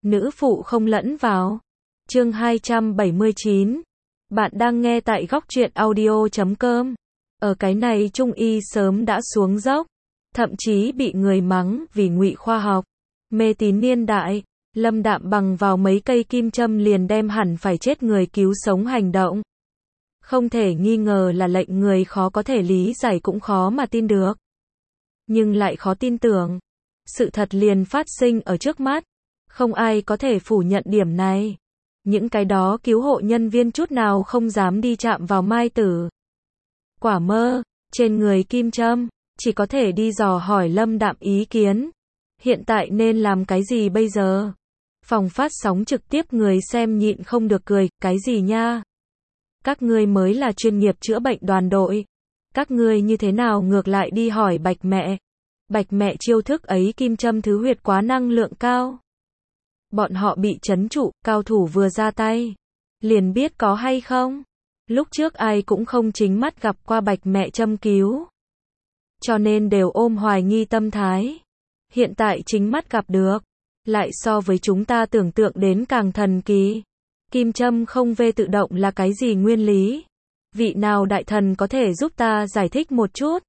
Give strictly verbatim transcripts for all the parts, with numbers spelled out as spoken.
nữ phụ không lẫn vào. Chương hai trăm bảy mươi chín. Bạn đang nghe tại góc truyện audio chấm com. Ở cái này Trung y sớm đã xuống dốc, thậm chí bị người mắng vì ngụy khoa học, mê tín niên đại. Lâm Đạm bằng vào mấy cây kim châm liền đem hẳn phải chết người cứu sống hành động. Không thể nghi ngờ là lệnh người khó có thể lý giải cũng khó mà tin được. Nhưng lại khó tin tưởng. Sự thật liền phát sinh ở trước mắt. Không ai có thể phủ nhận điểm này. Những cái đó cứu hộ nhân viên chút nào không dám đi chạm vào Mai Tử. Quả mơ, trên người kim châm, chỉ có thể đi dò hỏi Lâm Đạm ý kiến. Hiện tại nên làm cái gì bây giờ? Phòng phát sóng trực tiếp người xem nhịn không được cười, cái gì nha? Các ngươi mới là chuyên nghiệp chữa bệnh đoàn đội. Các ngươi như thế nào ngược lại đi hỏi Bạch mẹ? Bạch mẹ chiêu thức ấy kim châm thứ huyệt quá năng lượng cao. Bọn họ bị trấn trụ, cao thủ vừa ra tay. Liền biết có hay không? Lúc trước ai cũng không chính mắt gặp qua Bạch mẹ châm cứu. Cho nên đều ôm hoài nghi tâm thái. Hiện tại chính mắt gặp được. Lại so với chúng ta tưởng tượng đến càng thần kỳ. Kim châm không vê tự động là cái gì nguyên lý? Vị nào đại thần có thể giúp ta giải thích một chút?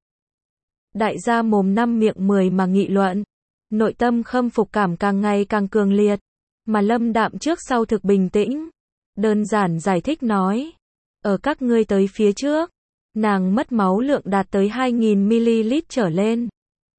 Đại gia mồm năm miệng mười mà nghị luận. Nội tâm khâm phục cảm càng ngày càng cường liệt. Mà Lâm Đạm trước sau thực bình tĩnh. Đơn giản giải thích nói. Ở các ngươi tới phía trước. Nàng mất máu lượng đạt tới hai nghìn mi-li-lít trở lên.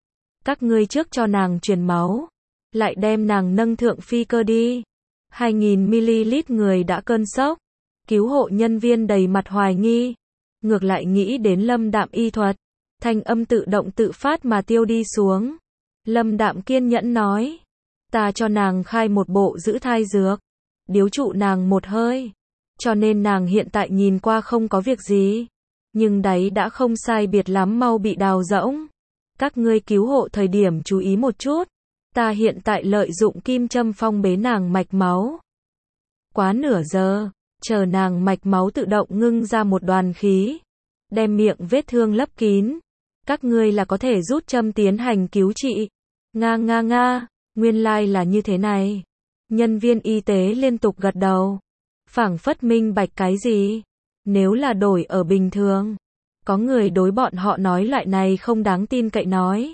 Các ngươi trước cho nàng truyền máu. Lại đem nàng nâng thượng phi cơ đi. hai nghìn mi-li-lít người đã cơn sốc. Cứu hộ nhân viên đầy mặt hoài nghi. Ngược lại nghĩ đến Lâm Đạm y thuật. Thanh âm tự động tự phát mà tiêu đi xuống. Lâm Đạm kiên nhẫn nói. Ta cho nàng khai một bộ giữ thai dược. Điếu trụ nàng một hơi. Cho nên nàng hiện tại nhìn qua không có việc gì. Nhưng đáy đã không sai biệt lắm mau bị đào rỗng. Các ngươi cứu hộ thời điểm chú ý một chút. Ta hiện tại lợi dụng kim châm phong bế nàng mạch máu. Quá nửa giờ, chờ nàng mạch máu tự động ngưng ra một đoàn khí. Đem miệng vết thương lấp kín. Các ngươi là có thể rút châm tiến hành cứu trị. Nga nga nga, nguyên lai là như thế này. Nhân viên y tế liên tục gật đầu. Phảng phất minh bạch cái gì? Nếu là đổi ở bình thường. Có người đối bọn họ nói loại này không đáng tin cậy nói.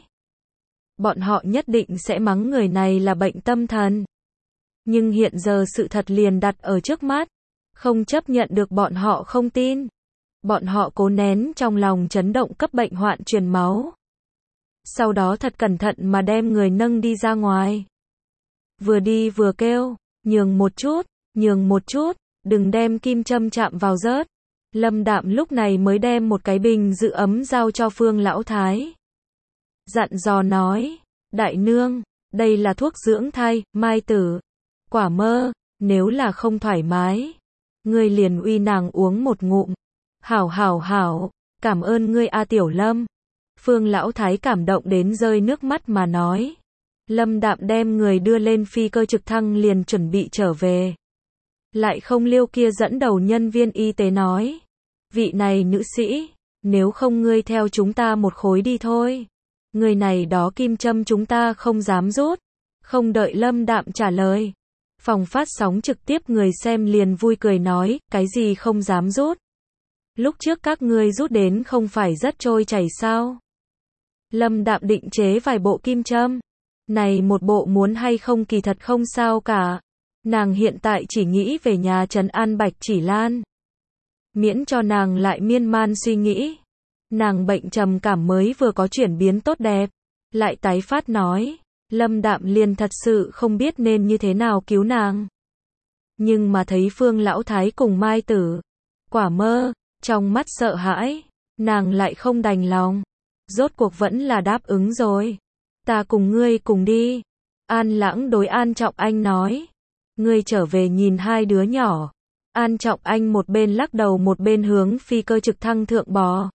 Bọn họ nhất định sẽ mắng người này là bệnh tâm thần. Nhưng hiện giờ sự thật liền đặt ở trước mắt. Không chấp nhận được bọn họ không tin. Bọn họ cố nén trong lòng chấn động cấp bệnh hoạn truyền máu. Sau đó thật cẩn thận mà đem người nâng đi ra ngoài. Vừa đi vừa kêu, nhường một chút, nhường một chút, đừng đem kim châm chạm vào rớt. Lâm Đạm lúc này mới đem một cái bình giữ ấm giao cho Phương Lão Thái. Dặn dò nói, đại nương, đây là thuốc dưỡng thai, Mai Tử. Quả mơ, nếu là không thoải mái, ngươi liền uy nàng uống một ngụm. Hảo hảo hảo, cảm ơn ngươi A Tiểu Lâm. Phương Lão Thái cảm động đến rơi nước mắt mà nói. Lâm Đạm đem người đưa lên phi cơ trực thăng liền chuẩn bị trở về. Lại không liêu kia dẫn đầu nhân viên y tế nói. Vị này nữ sĩ, nếu không ngươi theo chúng ta một khối đi thôi. Người này đó kim châm chúng ta không dám rút. Không đợi Lâm Đạm trả lời. Phòng phát sóng trực tiếp người xem liền vui cười nói, cái gì không dám rút. Lúc trước các ngươi rút đến không phải rất trôi chảy sao? Lâm Đạm định chế vài bộ kim châm. Này một bộ muốn hay không kỳ thật không sao cả. Nàng hiện tại chỉ nghĩ về nhà trấn an Bạch Chỉ Lan. Miễn cho nàng lại miên man suy nghĩ. Nàng bệnh trầm cảm mới vừa có chuyển biến tốt đẹp. Lại tái phát nói. Lâm Đạm liền thật sự không biết nên như thế nào cứu nàng. Nhưng mà thấy Phương Lão Thái cùng Mai Tử. Quả mơ, trong mắt sợ hãi. Nàng lại không đành lòng. Rốt cuộc vẫn là đáp ứng rồi. Ta cùng ngươi cùng đi. An Lãng đối An Trọng Anh nói. Ngươi trở về nhìn hai đứa nhỏ. An Trọng Anh một bên lắc đầu một bên hướng phi cơ trực thăng thượng bò.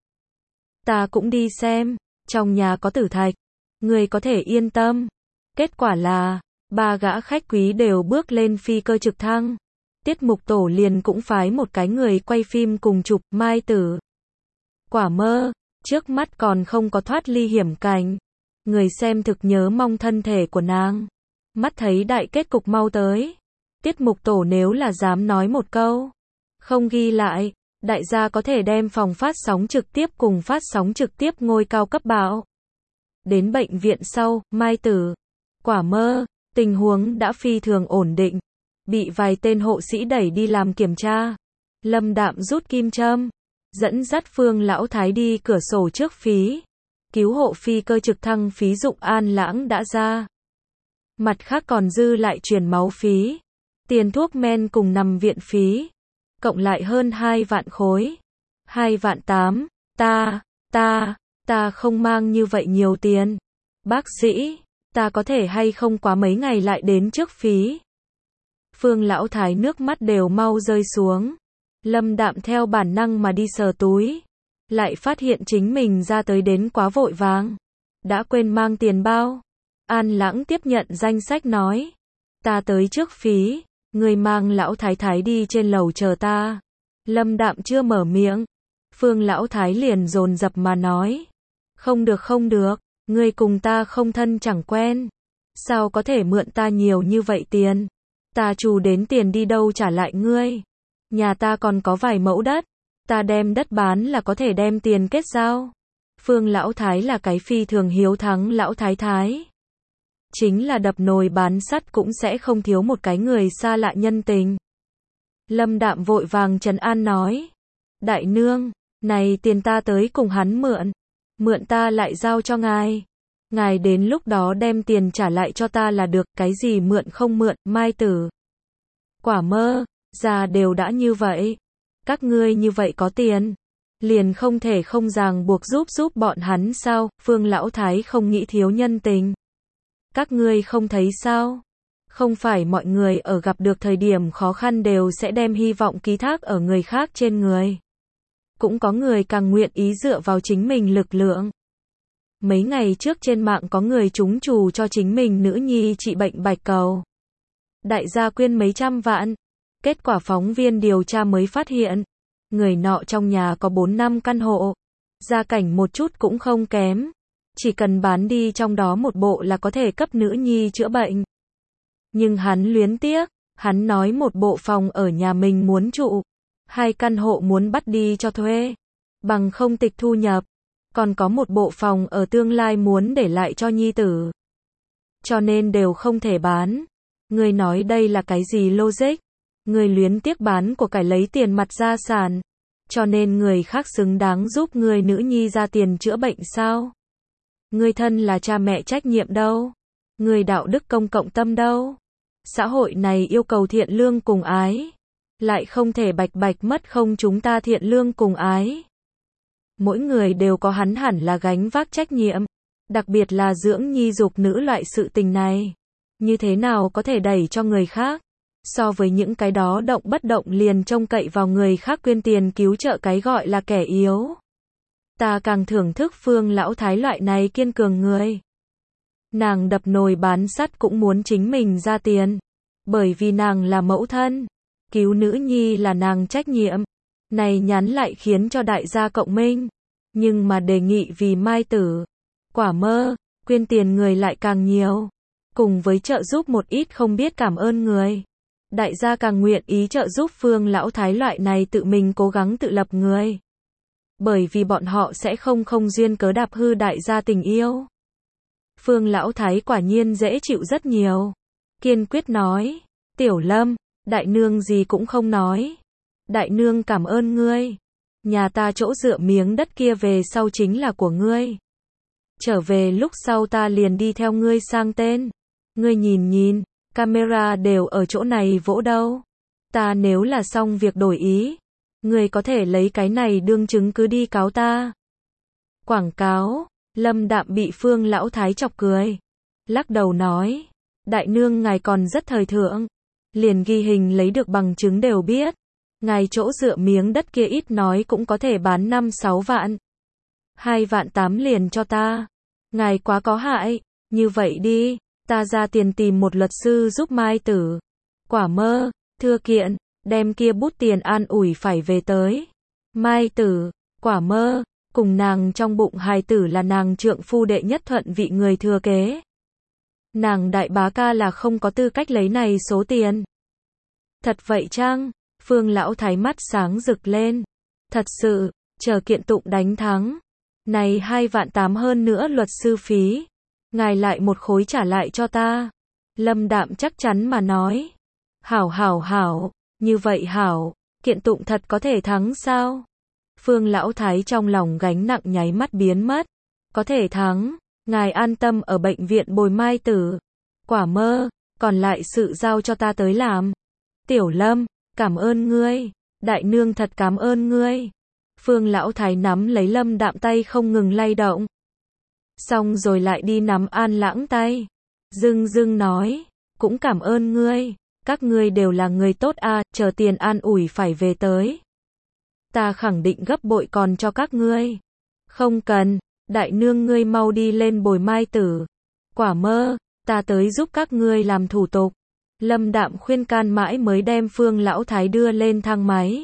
Ta cũng đi xem. Trong nhà có tử thạch. Ngươi có thể yên tâm. Kết quả là, ba gã khách quý đều bước lên phi cơ trực thăng. Tiết mục tổ liền cũng phái một cái người quay phim cùng chụp Mai Tử. Quả mơ, trước mắt còn không có thoát ly hiểm cảnh. Người xem thực nhớ mong thân thể của nàng. Mắt thấy đại kết cục mau tới. Tiết mục tổ nếu là dám nói một câu không ghi lại, đại gia có thể đem phòng phát sóng trực tiếp cùng phát sóng trực tiếp ngôi cao cấp báo. Đến bệnh viện sau, Mai Tử, Quả Mơ, tình huống đã phi thường ổn định. Bị vài tên hộ sĩ đẩy đi làm kiểm tra. Lâm Đạm rút kim châm, dẫn dắt Phương Lão Thái đi cửa sổ trước phí. Cứu hộ phi cơ trực thăng phí dụng An Lãng đã ra. Mặt khác còn dư lại truyền máu phí, tiền thuốc men cùng nằm viện phí. Cộng lại hơn hai vạn khối. Hai vạn tám, ta, ta, ta không mang như vậy nhiều tiền. Bác sĩ, ta có thể hay không quá mấy ngày lại đến trước phí. Phương Lão Thái nước mắt đều mau rơi xuống. Lâm Đạm theo bản năng mà đi sờ túi. Lại phát hiện chính mình ra tới đến quá vội vàng. Đã quên mang tiền bao. An Lãng tiếp nhận danh sách nói. Ta tới trước phí. Người mang Lão Thái Thái đi trên lầu chờ ta. Lâm Đạm chưa mở miệng. Phương Lão Thái liền dồn dập mà nói. Không được không được. Ngươi cùng ta không thân chẳng quen. Sao có thể mượn ta nhiều như vậy tiền? Ta trù đến tiền đi đâu trả lại ngươi. Nhà ta còn có vài mẫu đất. Ta đem đất bán là có thể đem tiền kết giao. Phương Lão Thái là cái phi thường hiếu thắng Lão Thái Thái. Chính là đập nồi bán sắt cũng sẽ không thiếu một cái người xa lạ nhân tình. Lâm Đạm vội vàng trấn an nói. Đại nương, này tiền ta tới cùng hắn mượn. Mượn ta lại giao cho ngài. Ngài đến lúc đó đem tiền trả lại cho ta là được, cái gì mượn không mượn, Mai Tử. Quả Mơ, già đều đã như vậy. Các ngươi như vậy có tiền. Liền không thể không ràng buộc giúp giúp bọn hắn sao, Phương Lão Thái không nghĩ thiếu nhân tình. Các ngươi không thấy sao? Không phải mọi người ở gặp được thời điểm khó khăn đều sẽ đem hy vọng ký thác ở người khác trên người. Cũng có người càng nguyện ý dựa vào chính mình lực lượng. Mấy ngày trước trên mạng có người trúng trù cho chính mình nữ nhi trị bệnh bạch cầu. Đại gia quyên mấy trăm vạn. Kết quả phóng viên điều tra mới phát hiện. Người nọ trong nhà có bốn năm căn hộ. Gia cảnh một chút cũng không kém. Chỉ cần bán đi trong đó một bộ là có thể cấp nữ nhi chữa bệnh. Nhưng hắn luyến tiếc. Hắn nói một bộ phòng ở nhà mình muốn trụ. Hai căn hộ muốn bắt đi cho thuê. Bằng không tịch thu nhập. Còn có một bộ phòng ở tương lai muốn để lại cho nhi tử. Cho nên đều không thể bán. Người nói đây là cái gì logic? Người luyến tiếc bán của cải lấy tiền mặt gia sản. Cho nên người khác xứng đáng giúp người nữ nhi ra tiền chữa bệnh sao? Người thân là cha mẹ trách nhiệm đâu? Người đạo đức công cộng tâm đâu? Xã hội này yêu cầu thiện lương cùng ái. Lại không thể bạch bạch mất không chúng ta thiện lương cùng ái. Mỗi người đều có hắn hẳn là gánh vác trách nhiệm. Đặc biệt là dưỡng nhi dục nữ loại sự tình này. Như thế nào có thể đẩy cho người khác? So với những cái đó động bất động liền trông cậy vào người khác quyên tiền cứu trợ cái gọi là kẻ yếu. Ta càng thưởng thức Phương Lão Thái loại này kiên cường người. Nàng đập nồi bán sắt cũng muốn chính mình ra tiền. Bởi vì nàng là mẫu thân. Cứu nữ nhi là nàng trách nhiệm. Này nhắn lại khiến cho đại gia cộng minh. Nhưng mà đề nghị vì Mai Tử, Quả Mơ, quyên tiền người lại càng nhiều. Cùng với trợ giúp một ít không biết cảm ơn người. Đại gia càng nguyện ý trợ giúp Phương Lão Thái loại này tự mình cố gắng tự lập người. Bởi vì bọn họ sẽ không không duyên cớ đạp hư đại gia tình yêu. Phương Lão Thái quả nhiên dễ chịu rất nhiều. Kiên quyết nói. Tiểu Lâm, đại nương gì cũng không nói. Đại nương cảm ơn ngươi. Nhà ta chỗ dựa miếng đất kia về sau chính là của ngươi. Trở về lúc sau ta liền đi theo ngươi sang tên. Ngươi nhìn nhìn, camera đều ở chỗ này vỗ đâu. Ta nếu là xong việc đổi ý, ngươi có thể lấy cái này đương chứng cứ đi cáo ta. Quảng cáo, Lâm Đạm bị Phương Lão Thái chọc cười. Lắc đầu nói, đại nương ngài còn rất thời thượng. Liền ghi hình lấy được bằng chứng đều biết. Ngài chỗ dựa miếng đất kia ít nói cũng có thể bán năm sáu vạn. Hai vạn tám liền cho ta. Ngài quá có hại. Như vậy đi, ta ra tiền tìm một luật sư giúp Mai Tử, Quả Mơ, thưa kiện, đem kia bút tiền an ủi phải về tới. Mai Tử, Quả Mơ, cùng nàng trong bụng hài tử là nàng trượng phu đệ nhất thuận vị người thừa kế. Nàng đại bá ca là không có tư cách lấy này số tiền. Thật vậy chăng? Phương lão thái mắt sáng rực lên. Thật sự, chờ kiện tụng đánh thắng. Này hai vạn tám hơn nữa luật sư phí. Ngài lại một khối trả lại cho ta. Lâm Đạm chắc chắn mà nói. Hảo hảo hảo, như vậy hảo, kiện tụng thật có thể thắng sao? Phương lão thái trong lòng gánh nặng nháy mắt biến mất. Có thể thắng, ngài an tâm ở bệnh viện bồi mai tử. Quả mơ, còn lại sự giao cho ta tới làm. Tiểu Lâm, cảm ơn ngươi, đại nương thật cảm ơn ngươi. Phương lão thái nắm lấy Lâm Đạm tay không ngừng lay động. Xong rồi lại đi nắm An Lãng tay. Dưng dưng nói, cũng cảm ơn ngươi, các ngươi đều là người tốt à, chờ tiền an ủi phải về tới. Ta khẳng định gấp bội còn cho các ngươi. Không cần, đại nương ngươi mau đi lên bồi mai tử. Quả mơ, ta tới giúp các ngươi làm thủ tục. Lâm Đạm khuyên can mãi mới đem Phương lão thái đưa lên thang máy.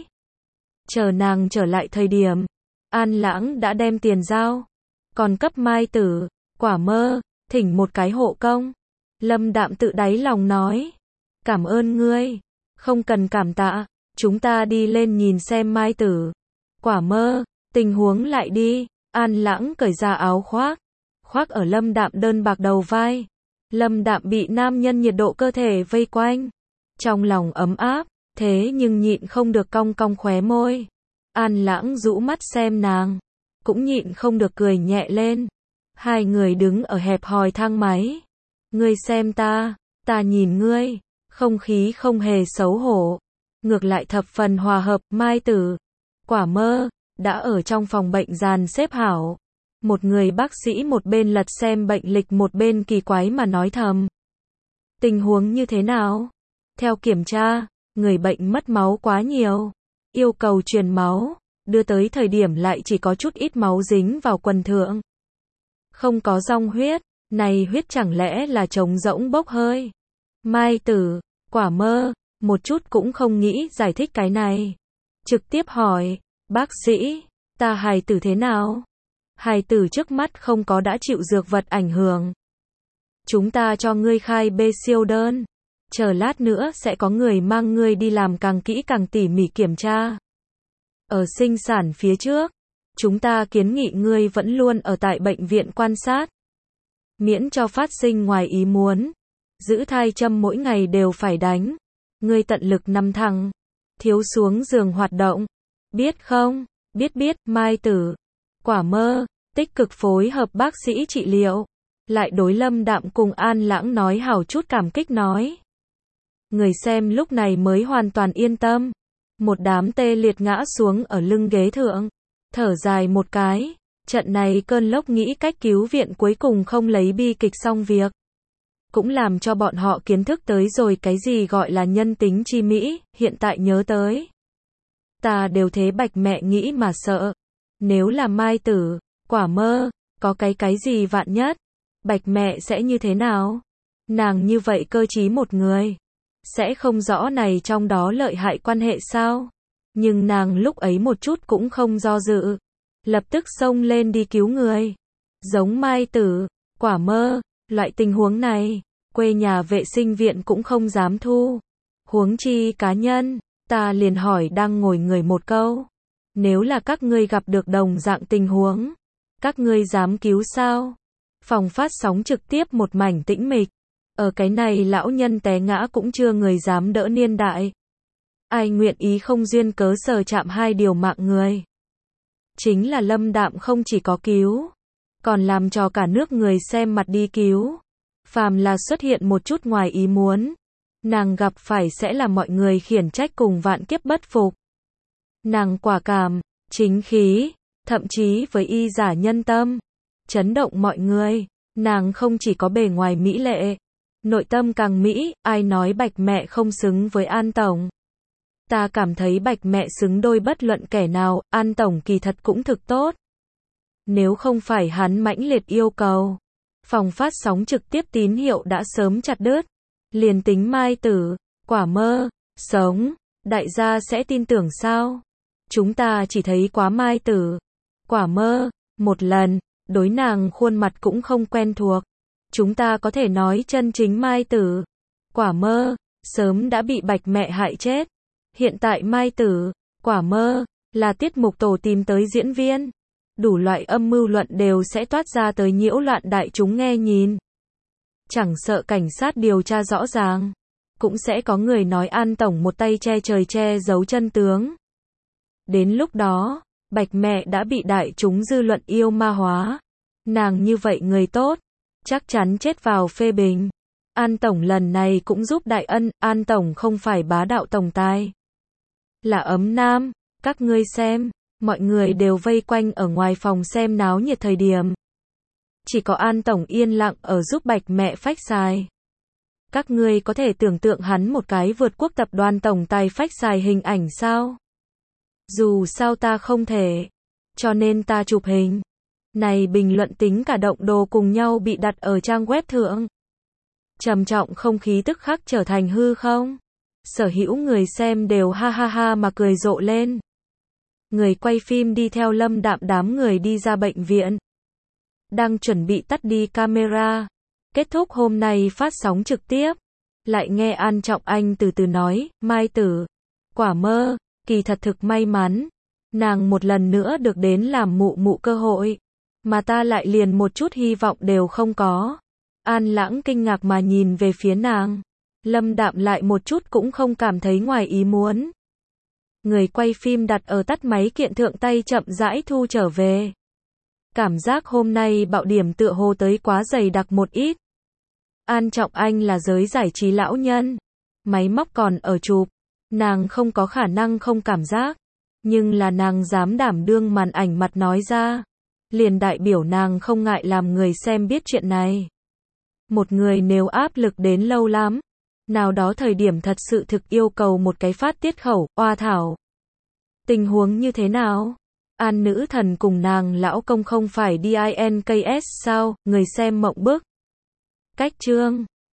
Chờ nàng trở lại thời điểm, An Lãng đã đem tiền giao. Còn cấp mai tử, quả mơ, thỉnh một cái hộ công. Lâm Đạm tự đáy lòng nói. Cảm ơn ngươi, không cần cảm tạ, chúng ta đi lên nhìn xem mai tử. Quả mơ, tình huống lại đi. An Lãng cởi ra áo khoác, khoác ở Lâm Đạm đơn bạc đầu vai. Lâm Đạm bị nam nhân nhiệt độ cơ thể vây quanh. Trong lòng ấm áp, thế nhưng nhịn không được cong cong khóe môi. An Lãng rũ mắt xem nàng, cũng nhịn không được cười nhẹ lên. Hai người đứng ở hẹp hòi thang máy. Ngươi xem ta, ta nhìn ngươi, không khí không hề xấu hổ. Ngược lại thập phần hòa hợp, mai tử. Quả mơ, đã ở trong phòng bệnh dàn xếp hảo. Một người bác sĩ một bên lật xem bệnh lịch một bên kỳ quái mà nói thầm. Tình huống như thế nào? Theo kiểm tra, người bệnh mất máu quá nhiều. Yêu cầu truyền máu, đưa tới thời điểm lại chỉ có chút ít máu dính vào quần thượng. Không có dòng huyết, này huyết chẳng lẽ là trống rỗng bốc hơi? Mai tử, quả mơ, một chút cũng không nghĩ giải thích cái này. Trực tiếp hỏi, bác sĩ, ta hài tử thế nào? Hài tử trước mắt không có đã chịu dược vật ảnh hưởng. Chúng ta cho ngươi khai B siêu đơn. Chờ lát nữa sẽ có người mang ngươi đi làm càng kỹ càng tỉ mỉ kiểm tra. Ở sinh sản phía trước, chúng ta kiến nghị ngươi vẫn luôn ở tại bệnh viện quan sát. Miễn cho phát sinh ngoài ý muốn. Giữ thai châm mỗi ngày đều phải đánh. Ngươi tận lực nằm thẳng. Thiếu xuống giường hoạt động. Biết không? Biết biết, mai tử. Quả mơ, tích cực phối hợp bác sĩ trị liệu. Lại đối Lâm Đạm cùng An Lãng nói hảo chút cảm kích nói. Người xem lúc này mới hoàn toàn yên tâm. Một đám tê liệt ngã xuống ở lưng ghế thượng. Thở dài một cái. Trận này cơn lốc nghĩ cách cứu viện cuối cùng không lấy bi kịch xong việc. Cũng làm cho bọn họ kiến thức tới rồi cái gì gọi là nhân tính chi mỹ, hiện tại nhớ tới. Ta đều thế bạch mẹ nghĩ mà sợ. Nếu là mai tử, quả mơ, có cái cái gì vạn nhất, bạch mẹ sẽ như thế nào? Nàng như vậy cơ trí một người, sẽ không rõ này trong đó lợi hại quan hệ sao? Nhưng nàng lúc ấy một chút cũng không do dự, lập tức xông lên đi cứu người. Giống mai tử, quả mơ, loại tình huống này, quê nhà vệ sinh viện cũng không dám thu. Huống chi cá nhân, ta liền hỏi đang ngồi người một câu. Nếu là các ngươi gặp được đồng dạng tình huống, các ngươi dám cứu sao? Phòng phát sóng trực tiếp một mảnh tĩnh mịch. Ở cái này lão nhân té ngã cũng chưa người dám đỡ niên đại. Ai nguyện ý không duyên cớ sờ chạm hai điều mạng người. Chính là Lâm Đạm không chỉ có cứu, còn làm cho cả nước người xem mặt đi cứu. Phàm là xuất hiện một chút ngoài ý muốn, nàng gặp phải sẽ là mọi người khiển trách cùng vạn kiếp bất phục. Nàng quả cảm, chính khí, thậm chí với y giả nhân tâm, chấn động mọi người. Nàng không chỉ có bề ngoài mỹ lệ, nội tâm càng mỹ. Ai nói bạch mẹ không xứng với An Tổng? Ta cảm thấy bạch mẹ xứng đôi bất luận kẻ nào. An Tổng kỳ thật cũng thực tốt. Nếu không phải hắn mãnh liệt yêu cầu, phòng phát sóng trực tiếp tín hiệu đã sớm chặt đứt. Liền tính mai tử, quả mơ, sống, đại gia sẽ tin tưởng sao? Chúng ta chỉ thấy quá mai tử, quả mơ, một lần, đối nàng khuôn mặt cũng không quen thuộc. chúng ta có thể nói chân chính Mai Tử, Quả Mơ, sớm đã bị Bạch mẹ hại chết. Hiện tại Mai Tử, Quả Mơ, là tiết mục tổ tìm tới diễn viên. Đủ loại âm mưu luận đều sẽ toát ra tới nhiễu loạn đại chúng nghe nhìn. Chẳng sợ cảnh sát điều tra rõ ràng. Cũng sẽ có người nói An Tổng một tay che trời che giấu chân tướng. Đến lúc đó, Bạch mẹ đã bị đại chúng dư luận yêu ma hóa. Nàng như vậy người tốt, chắc chắn chết vào phê bình. An Tổng lần này cũng giúp đại ân, An Tổng không phải bá đạo tổng tài. Là ấm nam, các ngươi xem, mọi người đều vây quanh ở ngoài phòng xem náo nhiệt thời điểm. Chỉ có An Tổng yên lặng ở giúp Bạch mẹ phách xài. Các ngươi có thể tưởng tượng hắn một cái vượt quốc tập đoàn tổng tài phách xài hình ảnh sao? Dù sao ta không thể, cho nên ta chụp hình. Này bình luận tính cả động đồ cùng nhau bị đặt ở trang web thượng. Trầm trọng không khí tức khắc trở thành hư không? Sở hữu người xem đều ha ha ha mà cười rộ lên. Người quay phim đi theo Lâm Đạm đám người đi ra bệnh viện. Đang chuẩn bị tắt đi camera. Kết thúc hôm nay phát sóng trực tiếp. Lại nghe An Trọng Anh từ từ nói, Mai Tử, Quả Mơ, kỳ thật thực may mắn. Nàng một lần nữa được đến làm mụ mụ cơ hội. Mà ta lại liền một chút hy vọng đều không có. An Lãng kinh ngạc mà nhìn về phía nàng. Lâm Đạm lại một chút cũng không cảm thấy ngoài ý muốn. Người quay phim đặt ở tắt máy kiện thượng tay chậm rãi thu trở về. Cảm giác hôm nay bạo điểm tựa hồ tới quá dày đặc một ít. An Trọng Anh là giới giải trí lão nhân. Máy móc còn ở chụp. Nàng không có khả năng không cảm giác. Nhưng là nàng dám đảm đương màn ảnh mặt nói ra. Liền đại biểu nàng không ngại làm người xem biết chuyện này. Một người nếu áp lực đến lâu lắm. Nào đó thời điểm thật sự thực yêu cầu một cái phát tiết khẩu, oa thảo. Tình huống như thế nào? An nữ thần cùng nàng lão công không phải đi i en ca ét sao? Người xem mộng bức. Cách chương